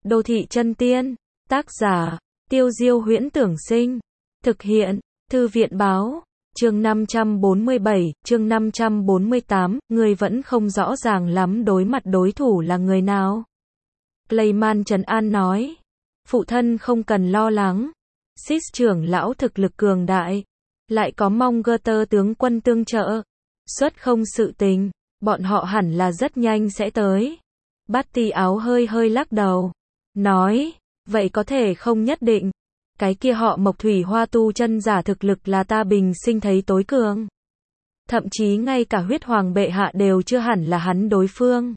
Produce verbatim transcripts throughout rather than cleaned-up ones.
Đô thị chân tiên. Tác giả, Tiêu Diêu Huyễn Tưởng Sinh. Thực hiện, Thư viện Báo. Chương năm trăm bốn mươi bảy, chương năm trăm bốn mươi tám, người vẫn không rõ ràng lắm đối mặt đối thủ là người nào. Clayman trấn an nói. Phụ thân không cần lo lắng. Sis trưởng lão thực lực cường đại. Lại có Mongger tướng quân tương trợ. Xuất không sự tình, bọn họ hẳn là rất nhanh sẽ tới. Bát Ti Áo hơi hơi lắc đầu. Nói, vậy có thể không nhất định. Cái kia họ Mộc Thủy Hoa tu chân giả thực lực là ta bình sinh thấy tối cường. Thậm chí ngay cả huyết hoàng bệ hạ đều chưa hẳn là hắn đối phương.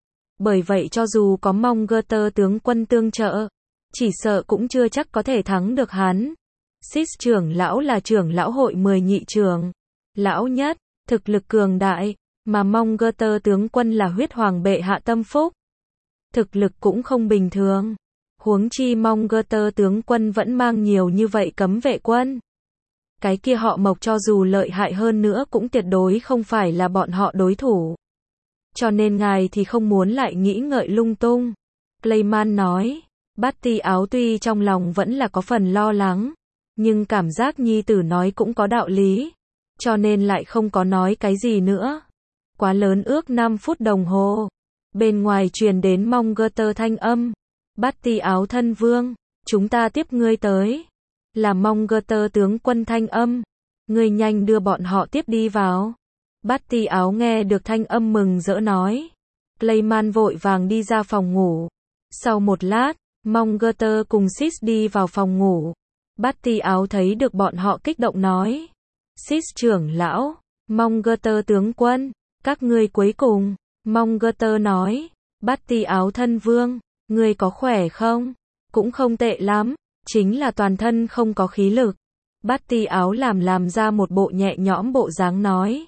Bởi vậy cho dù có Mongger tướng quân tương trợ, chỉ sợ cũng chưa chắc có thể thắng được hắn. Sis trưởng lão là trưởng lão hội mười nhị trưởng. Lão nhất, thực lực cường đại, mà Mongger tướng quân là huyết hoàng bệ hạ tâm phúc. Thực lực cũng không bình thường. Huống chi Mongger tướng quân vẫn mang nhiều như vậy cấm vệ quân. Cái kia họ Mộc cho dù lợi hại hơn nữa cũng tuyệt đối không phải là bọn họ đối thủ. Cho nên ngài thì không muốn lại nghĩ ngợi lung tung. Clayman nói. Bát Ti Áo tuy trong lòng vẫn là có phần lo lắng, nhưng cảm giác nhi tử nói cũng có đạo lý, cho nên lại không có nói cái gì nữa. Quá lớn ước năm phút đồng hồ. Bên ngoài truyền đến Mongger thanh âm. Bát Ti Áo thân vương, chúng ta tiếp ngươi tới. Là Mongger tướng quân thanh âm. Ngươi nhanh đưa bọn họ tiếp đi vào. Bát Ti Áo nghe được thanh âm mừng rỡ nói. Clayman vội vàng đi ra phòng ngủ. Sau một lát, Mongger cùng Sis đi vào phòng ngủ. Bát Ti Áo thấy được bọn họ kích động nói. Sis trưởng lão, Mongger tướng quân, các ngươi cuối cùng. Mongger nói. Bát Ti Áo thân vương, ngươi có khỏe không? Cũng không tệ lắm, chính là toàn thân không có khí lực. Bát Ti Áo làm làm ra một bộ nhẹ nhõm bộ dáng nói.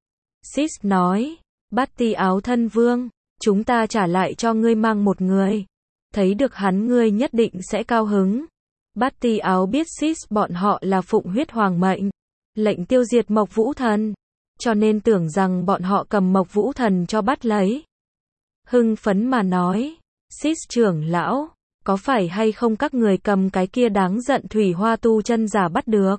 Sis nói. Bát Ti Áo thân vương, chúng ta trả lại cho ngươi mang một người. Thấy được hắn ngươi nhất định sẽ cao hứng. Bát Ti Áo biết Sis bọn họ là phụng huyết hoàng mệnh, lệnh tiêu diệt Mộc Vũ Thần, cho nên tưởng rằng bọn họ cầm Mộc Vũ Thần cho bắt lấy. Hưng phấn mà nói. Sis trưởng lão, có phải hay không các người cầm cái kia đáng giận Thủy Hoa tu chân giả bắt được?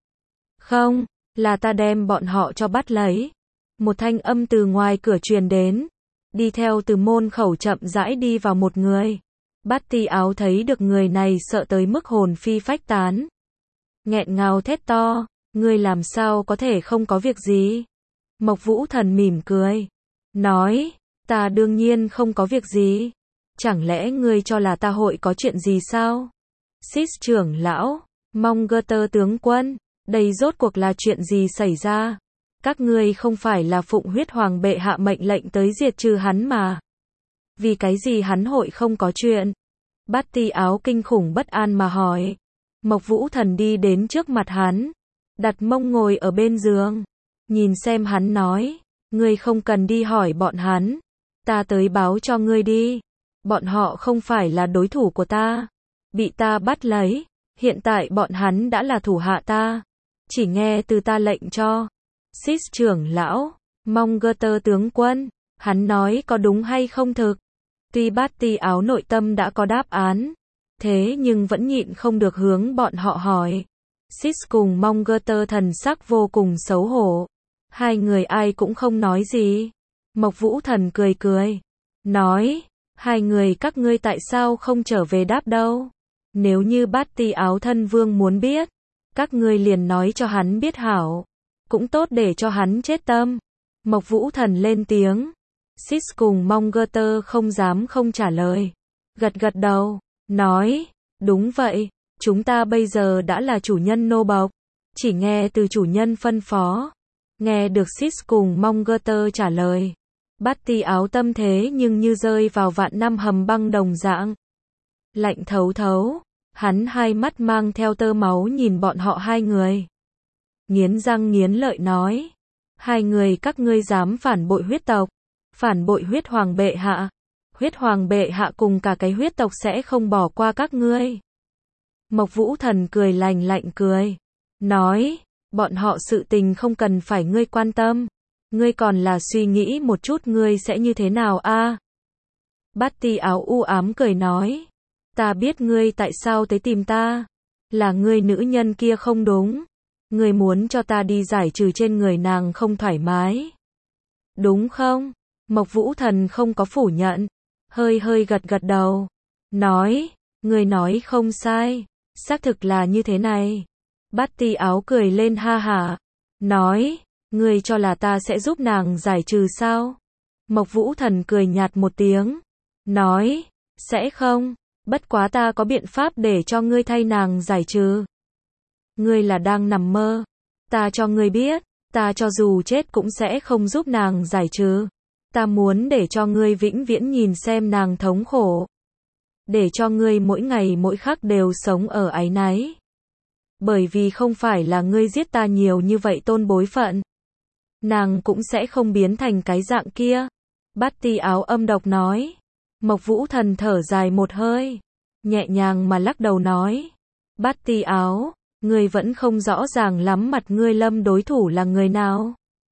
Không, là ta đem bọn họ cho bắt lấy. Một thanh âm từ ngoài cửa truyền đến. Đi theo từ môn khẩu chậm rãi đi vào một người. Bát Ti Áo thấy được người này sợ tới mức hồn phi phách tán. Nghẹn ngào thét to, ngươi làm sao có thể không có việc gì? Mộc Vũ Thần mỉm cười. Nói, ta đương nhiên không có việc gì. Chẳng lẽ ngươi cho là ta hội có chuyện gì sao? Sis trưởng lão, Mongger tướng quân, đây rốt cuộc là chuyện gì xảy ra? Các ngươi không phải là phụng huyết hoàng bệ hạ mệnh lệnh tới diệt trừ hắn mà. Vì cái gì hắn hội không có chuyện? Bát Ti Áo kinh khủng bất an mà hỏi. Mộc Vũ Thần đi đến trước mặt hắn, đặt mông ngồi ở bên giường, nhìn xem hắn nói, ngươi không cần đi hỏi bọn hắn, ta tới báo cho ngươi đi. Bọn họ không phải là đối thủ của ta, bị ta bắt lấy, hiện tại bọn hắn đã là thủ hạ ta, chỉ nghe từ ta lệnh cho. Sis trưởng lão, Mongger tướng quân, hắn nói có đúng hay không thực? Tuy Bát Ti Áo nội tâm đã có đáp án, thế nhưng vẫn nhịn không được hướng bọn họ hỏi. Sis cùng Mongger thần sắc vô cùng xấu hổ. Hai người ai cũng không nói gì. Mộc Vũ Thần cười cười, nói, hai người các ngươi tại sao không trở về đáp đâu? Nếu như Bát Ti Áo thân vương muốn biết, các ngươi liền nói cho hắn biết hảo, cũng tốt để cho hắn chết tâm. Mộc Vũ Thần lên tiếng. Sis cùng Mongger không dám không trả lời. Gật gật đầu, nói, đúng vậy, chúng ta bây giờ đã là chủ nhân nô bộc, chỉ nghe từ chủ nhân phân phó. Nghe được Sis cùng Mongger trả lời, Bát Ti Áo tâm thế nhưng như rơi vào vạn năm hầm băng đồng dạng. Lạnh thấu thấu, hắn hai mắt mang theo tơ máu nhìn bọn họ hai người. Nghiến răng nghiến lợi nói, hai người các ngươi dám phản bội huyết tộc, phản bội huyết hoàng bệ hạ. Huyết hoàng bệ hạ cùng cả cái huyết tộc sẽ không bỏ qua các ngươi. Mộc Vũ Thần cười lành lạnh cười, nói, bọn họ sự tình không cần phải ngươi quan tâm, ngươi còn là suy nghĩ một chút ngươi sẽ như thế nào a? Bát Ti Áo u ám cười nói, Ta biết ngươi tại sao tới tìm ta. Là ngươi nữ nhân kia không đúng. Ngươi muốn cho ta đi giải trừ trên người nàng không thoải mái. Đúng không? Mộc Vũ Thần không có phủ nhận. Hơi hơi gật gật đầu. Nói, ngươi nói không sai. Xác thực là như thế này. Bát Ti Áo cười lên ha hả. Nói, ngươi cho là ta sẽ giúp nàng giải trừ sao? Mộc Vũ Thần cười nhạt một tiếng. Nói, sẽ không. Bất quá ta có biện pháp để cho ngươi thay nàng giải trừ. Ngươi là đang nằm mơ. Ta cho ngươi biết, ta cho dù chết cũng sẽ không giúp nàng giải trừ. Ta muốn để cho ngươi vĩnh viễn nhìn xem nàng thống khổ. Để cho ngươi mỗi ngày mỗi khắc đều sống ở áy náy. Bởi vì không phải là ngươi giết ta nhiều như vậy tôn bối phận. Nàng cũng sẽ không biến thành cái dạng kia. Bát Ti Áo âm độc nói. Mộc Vũ Thần thở dài một hơi. Nhẹ nhàng mà lắc đầu nói. Bát Ti Áo, ngươi vẫn không rõ ràng lắm mặt ngươi lâm đối thủ là người nào.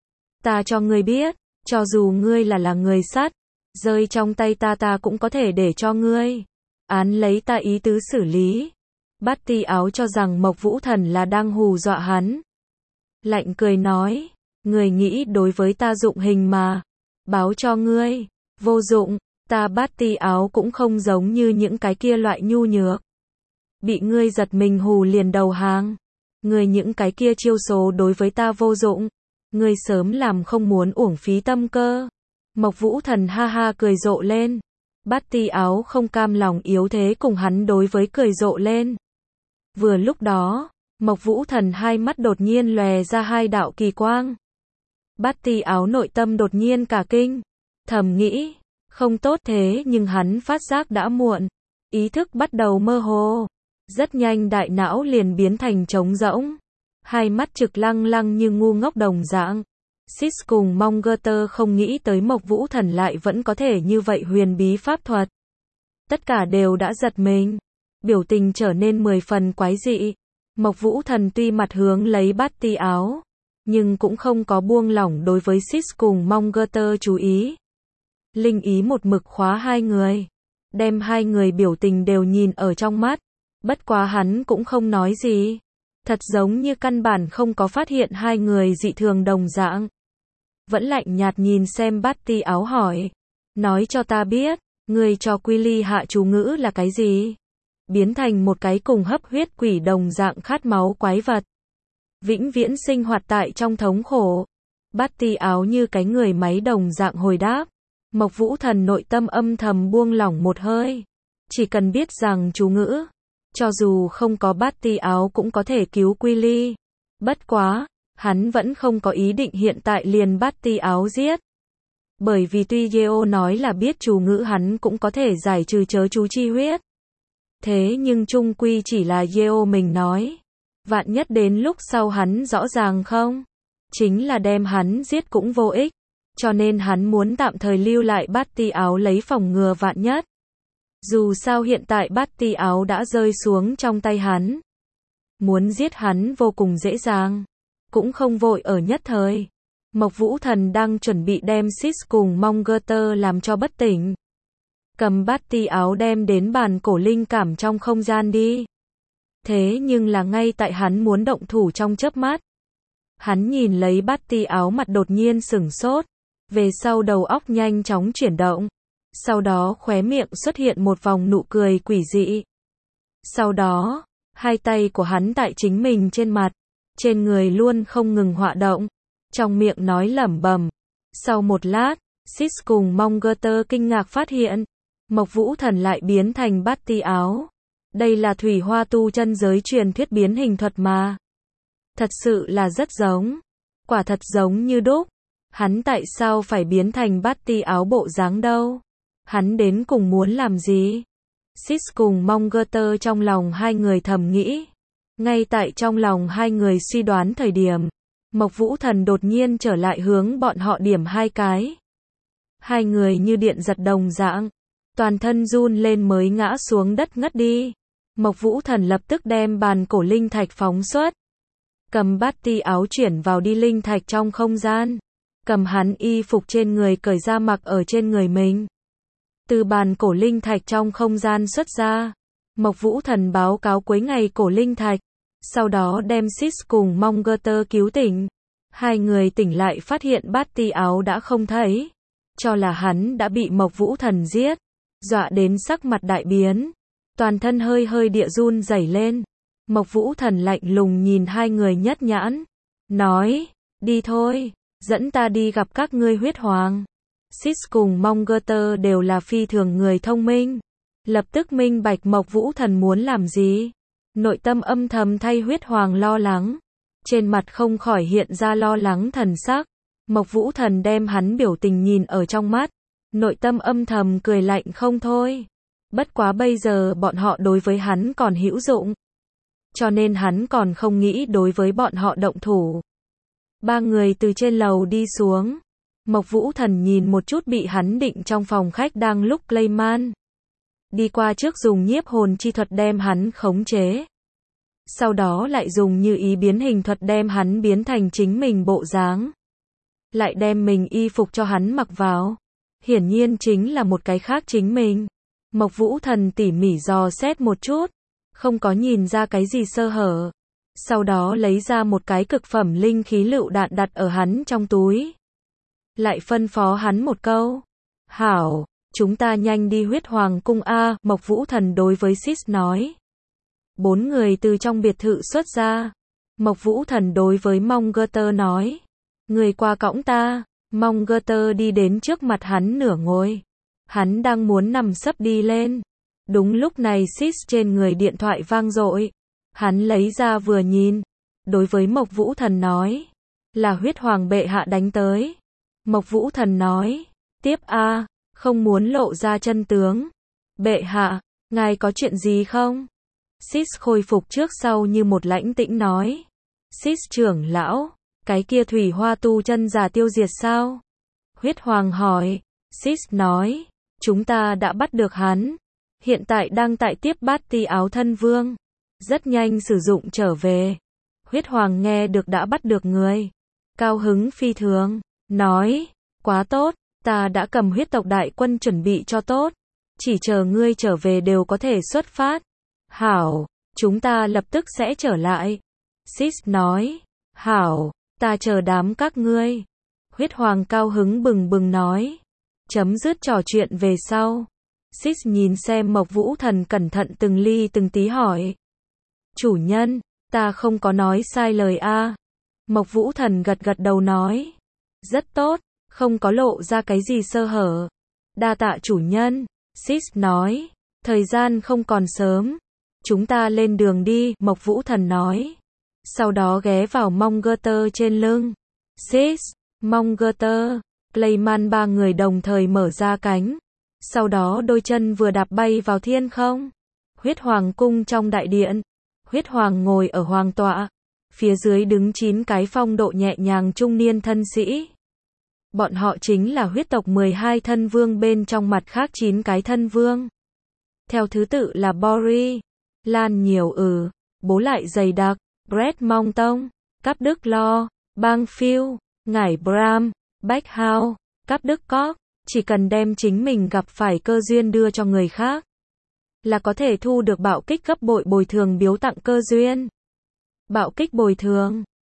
Ta cho ngươi biết, cho dù ngươi là là người sắt, rơi trong tay ta ta cũng có thể để cho ngươi. Án lấy ta ý tứ xử lý. Bát Ti Áo cho rằng Mộc Vũ Thần là đang hù dọa hắn. Lạnh cười nói. Ngươi nghĩ đối với ta dụng hình mà. Báo cho ngươi. Vô dụng. Ta Bát Ti Áo cũng không giống như những cái kia loại nhu nhược. Bị ngươi giật mình hù liền đầu hàng. Ngươi những cái kia chiêu số đối với ta vô dụng. Ngươi sớm làm không muốn uổng phí tâm cơ. Mộc Vũ Thần ha ha cười rộ lên. Bát Ti Áo không cam lòng yếu thế cùng hắn đối với cười rộ lên. Vừa lúc đó, Mộc Vũ Thần hai mắt đột nhiên lòe ra hai đạo kỳ quang. Bát Ti Áo nội tâm đột nhiên cả kinh. Thầm nghĩ, không tốt thế nhưng hắn phát giác đã muộn. Ý thức bắt đầu mơ hồ. Rất nhanh đại não liền biến thành trống rỗng. Hai mắt trực lăng lăng như ngu ngốc đồng dạng. Sis cùng Monggerter không nghĩ tới Mộc Vũ Thần lại vẫn có thể như vậy huyền bí pháp thuật. Tất cả đều đã giật mình. Biểu tình trở nên mười phần quái dị. Mộc Vũ Thần tuy mặt hướng lấy Bát Ti Áo, nhưng cũng không có buông lỏng đối với Sis cùng Monggerter chú ý. Linh ý một mực khóa hai người. Đem hai người biểu tình đều nhìn ở trong mắt. Bất quá hắn cũng không nói gì. Thật giống như căn bản không có phát hiện hai người dị thường đồng dạng. Vẫn lạnh nhạt nhìn xem Bát Ti Áo hỏi. Nói cho ta biết, ngươi cho Quy Ly hạ chú ngữ là cái gì? Biến thành một cái cùng hấp huyết quỷ đồng dạng khát máu quái vật. Vĩnh viễn sinh hoạt tại trong thống khổ. Bát Ti Áo như cái người máy đồng dạng hồi đáp. Mộc Vũ Thần nội tâm âm thầm buông lỏng một hơi. Chỉ cần biết rằng chú ngữ, cho dù không có Bát Ti Áo cũng có thể cứu Quy Ly. Bất quá, hắn vẫn không có ý định hiện tại liền Bát Ti Áo giết. Bởi vì tuy Yeo nói là biết chú ngữ hắn cũng có thể giải trừ chớ chú chi huyết. Thế nhưng chung quy chỉ là Yeo mình nói. Vạn nhất đến lúc sau hắn rõ ràng không? Chính là đem hắn giết cũng vô ích. Cho nên hắn muốn tạm thời lưu lại Bát Ti Áo lấy phòng ngừa vạn nhất. Dù sao hiện tại Bát Ti Áo đã rơi xuống trong tay hắn. Muốn giết hắn vô cùng dễ dàng. Cũng không vội ở nhất thời. Mộc Vũ Thần đang chuẩn bị đem Sis cùng Monggerter làm cho bất tỉnh. Cầm Bát Ti Áo đem đến bàn cổ linh cảm trong không gian đi. Thế nhưng là ngay tại hắn muốn động thủ trong chớp mắt. Hắn nhìn lấy Bát Ti Áo mặt đột nhiên sửng sốt. Về sau đầu óc nhanh chóng chuyển động. Sau đó khóe miệng xuất hiện một vòng nụ cười quỷ dị. Sau đó, hai tay của hắn tại chính mình trên mặt. Trên người luôn không ngừng họa động. Trong miệng nói lẩm bẩm. Sau một lát, Sis cùng Monggerter kinh ngạc phát hiện. Mộc Vũ Thần lại biến thành Bát Ti Áo. Đây là thủy hoa tu chân giới truyền thuyết biến hình thuật mà. Thật sự là rất giống. Quả thật giống như đúc. Hắn tại sao phải biến thành Bát Ti Áo bộ dáng đâu? Hắn đến cùng muốn làm gì? Sis cùng Monggerter trong lòng hai người thầm nghĩ. Ngay tại trong lòng hai người suy đoán thời điểm, Mộc Vũ Thần đột nhiên trở lại hướng bọn họ điểm hai cái. Hai người như điện giật đồng dạng, toàn thân run lên mới ngã xuống đất ngất đi. Mộc Vũ Thần lập tức đem bàn cổ linh thạch phóng xuất. Cầm Bát Ti Áo chuyển vào đi linh thạch trong không gian. Cầm hắn y phục trên người cởi ra mặc ở trên người mình. Từ bàn cổ linh thạch trong không gian xuất ra. Mộc Vũ Thần báo cáo cuối ngày cổ linh thạch, sau đó đem Sis cùng Monger cứu tỉnh. Hai người tỉnh lại phát hiện bát ti áo đã không thấy, cho là hắn đã bị Mộc Vũ Thần giết, dọa đến sắc mặt đại biến, toàn thân hơi hơi địa run rẩy lên. Mộc Vũ Thần lạnh lùng nhìn hai người nhất nhãn, nói, đi thôi, dẫn ta đi gặp các ngươi huyết hoàng. Sis cùng Monger đều là phi thường người thông minh, lập tức minh bạch Mộc Vũ Thần muốn làm gì, nội tâm âm thầm thay huyết hoàng lo lắng, trên mặt không khỏi hiện ra lo lắng thần sắc. Mộc Vũ Thần đem hắn biểu tình nhìn ở trong mắt, nội tâm âm thầm cười lạnh không thôi. Bất quá bây giờ bọn họ đối với hắn còn hữu dụng, cho nên hắn còn không nghĩ đối với bọn họ động thủ. Ba người từ trên lầu đi xuống, Mộc Vũ Thần nhìn một chút bị hắn định trong phòng khách đang lúc Clayman, đi qua trước dùng nhiếp hồn chi thuật đem hắn khống chế, sau đó lại dùng như ý biến hình thuật đem hắn biến thành chính mình bộ dáng, lại đem mình y phục cho hắn mặc vào, hiển nhiên chính là một cái khác chính mình. Mộc Vũ Thần tỉ mỉ dò xét một chút, không có nhìn ra cái gì sơ hở, sau đó lấy ra một cái cực phẩm linh khí lựu đạn đặt ở hắn trong túi, lại phân phó hắn một câu, hảo, chúng ta nhanh đi huyết hoàng cung a. Mộc Vũ Thần đối với Sis nói. Bốn người từ trong biệt thự xuất ra, Mộc Vũ Thần đối với Monger nói, người qua cõng ta. Monger đi đến trước mặt hắn nửa ngồi, hắn đang muốn nằm sấp đi lên, đúng lúc này Sis trên người điện thoại vang dội, hắn lấy ra vừa nhìn, đối với Mộc Vũ Thần nói, là huyết hoàng bệ hạ đánh tới. Mộc Vũ Thần nói, tiếp a, không muốn lộ ra chân tướng. Bệ hạ, ngài có chuyện gì không? Sis khôi phục trước sau như một lãnh tĩnh nói, Sis trưởng lão, cái kia thủy hoa tu chân giả tiêu diệt sao? Huyết hoàng hỏi. Sis nói, chúng ta đã bắt được hắn, hiện tại đang tại tiếp bát ti áo thân vương, rất nhanh sử dụng trở về. Huyết hoàng nghe được đã bắt được người, cao hứng phi thường, nói, quá tốt, ta đã cầm huyết tộc đại quân chuẩn bị cho tốt, chỉ chờ ngươi trở về đều có thể xuất phát. Hảo, chúng ta lập tức sẽ trở lại. Sis nói, hảo, ta chờ đám các ngươi. Huyết hoàng cao hứng bừng bừng nói. Chấm dứt trò chuyện về sau, Sis nhìn xem Mộc Vũ Thần cẩn thận từng ly từng tí hỏi, chủ nhân, ta không có nói sai lời a. Mộc Vũ Thần gật gật đầu nói, rất tốt, không có lộ ra cái gì sơ hở. Đa tạ chủ nhân. Sis nói, thời gian không còn sớm, chúng ta lên đường đi. Mộc Vũ Thần nói, sau đó ghé vào Monger trên lưng. Sis, Monger, Clayman ba người đồng thời mở ra cánh, sau đó đôi chân vừa đạp bay vào thiên không. Huyết hoàng cung trong đại điện, huyết hoàng ngồi ở hoàng tọa, phía dưới đứng chín cái phong độ nhẹ nhàng trung niên thân sĩ. Bọn họ chính là huyết tộc mười hai thân vương bên trong mặt khác chín cái thân vương. Theo thứ tự là Bori, Lan nhiều ừ, bố lại dày đặc, Brett Mong Tông, Cáp Đức Lo, Bang Phiêu, Ngải Bram, Bách Hao, Cáp Đức Cóc, chỉ cần đem chính mình gặp phải cơ duyên đưa cho người khác, là có thể thu được bạo kích gấp bội bồi thường biếu tặng cơ duyên. Bạo kích bồi thường